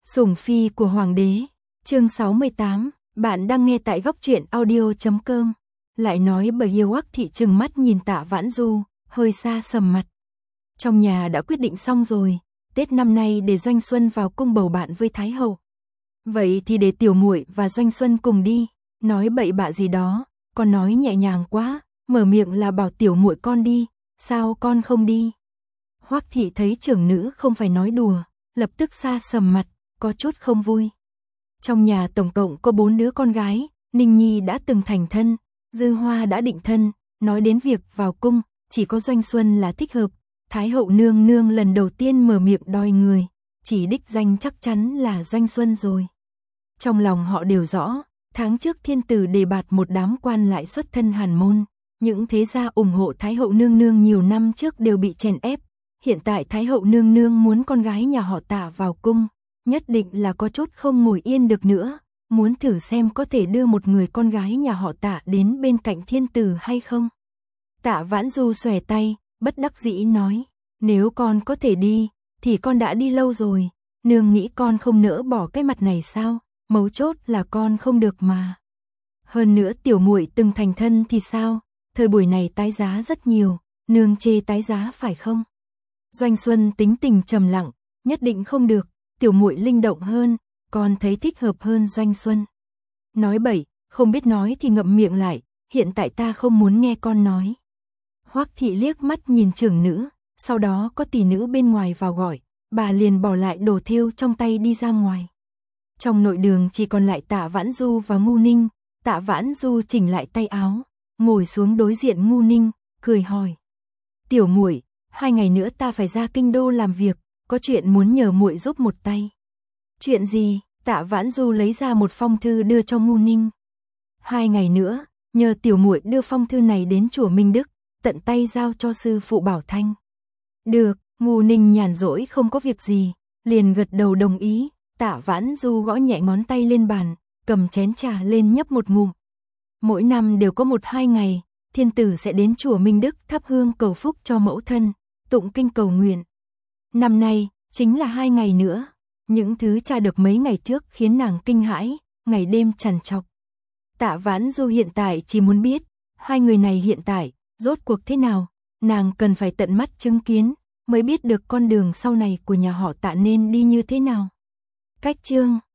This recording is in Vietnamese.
Sủng phi của hoàng đế, chương 68, bạn đang nghe tại góc truyện audio.com. Lại nói bởi yêu Hoắc thị trừng mắt nhìn Tạ Vãn Du, hơi xa sầm mặt. Trong nhà đã quyết định xong rồi, Tết năm nay để Doanh Xuân vào cung bầu bạn với Thái hậu. Vậy thì để tiểu muội và Doanh Xuân cùng đi, nói bậy bạ gì đó, con nói nhẹ nhàng quá, mở miệng là bảo tiểu muội con đi, sao con không đi? Hoắc thị thấy trưởng nữ không phải nói đùa, lập tức xa sầm mặt, có chút không vui. Trong nhà tổng cộng có 4 đứa con gái, Ninh Nhi đã từng thành thân, Dư Hoa đã định thân, nói đến việc vào cung, chỉ có Doanh Xuân là thích hợp. Thái hậu nương nương lần đầu tiên mở miệng đòi người, chỉ đích danh chắc chắn là Doanh Xuân rồi. Trong lòng họ đều rõ, tháng trước thiên tử đề bạt một đám quan lại xuất thân hàn môn, những thế gia ủng hộ Thái hậu nương nương nhiều năm trước đều bị chèn ép. Hiện tại Thái hậu nương nương muốn con gái nhà họ Tạ vào cung, nhất định là có chút không ngồi yên được nữa, muốn thử xem có thể đưa một người con gái nhà họ Tạ đến bên cạnh thiên tử hay không. Tạ Vãn Du xòe tay, bất đắc dĩ nói, nếu con có thể đi, thì con đã đi lâu rồi, nương nghĩ con không nỡ bỏ cái mặt này sao, mấu chốt là con không được mà. Hơn nữa tiểu muội từng thành thân thì sao, thời buổi này tái giá rất nhiều, nương chê tái giá phải không? Doanh Xuân tính tình trầm lặng, nhất định không được, tiểu muội linh động hơn, con thấy thích hợp hơn Doanh Xuân. Nói bậy, không biết nói thì ngậm miệng lại, hiện tại ta không muốn nghe con nói. Hoắc thị liếc mắt nhìn trưởng nữ, sau đó có tỷ nữ bên ngoài vào gọi, bà liền bỏ lại đồ thêu trong tay đi ra ngoài. Trong nội đường chỉ còn lại Tạ Vãn Du và Ngu Ninh, Tạ Vãn Du chỉnh lại tay áo, ngồi xuống đối diện Ngu Ninh, cười hỏi. Tiểu muội, 2 ngày nữa ta phải ra kinh đô làm việc, có chuyện muốn nhờ muội giúp một tay. Chuyện gì? Tạ Vãn Du lấy ra một phong thư đưa cho Ngu Ninh. 2 ngày nữa, nhờ tiểu muội đưa phong thư này đến chùa Minh Đức, tận tay giao cho sư phụ Bảo Thanh. Được, Ngu Ninh nhàn rỗi không có việc gì, liền gật đầu đồng ý. Tạ Vãn Du gõ nhẹ ngón tay lên bàn, cầm chén trà lên nhấp một ngụm. Mỗi năm đều có 1-2 ngày, thiên tử sẽ đến chùa Minh Đức thắp hương cầu phúc cho mẫu thân, tụng kinh cầu nguyện. Năm nay, chính là 2 ngày nữa. Những thứ tra được mấy ngày trước khiến nàng kinh hãi, ngày đêm trằn trọc. Tạ Vãn Du hiện tại chỉ muốn biết, 2 người này hiện tại, rốt cuộc thế nào, nàng cần phải tận mắt chứng kiến, mới biết được con đường sau này của nhà họ Tạ nên đi như thế nào. Cách chương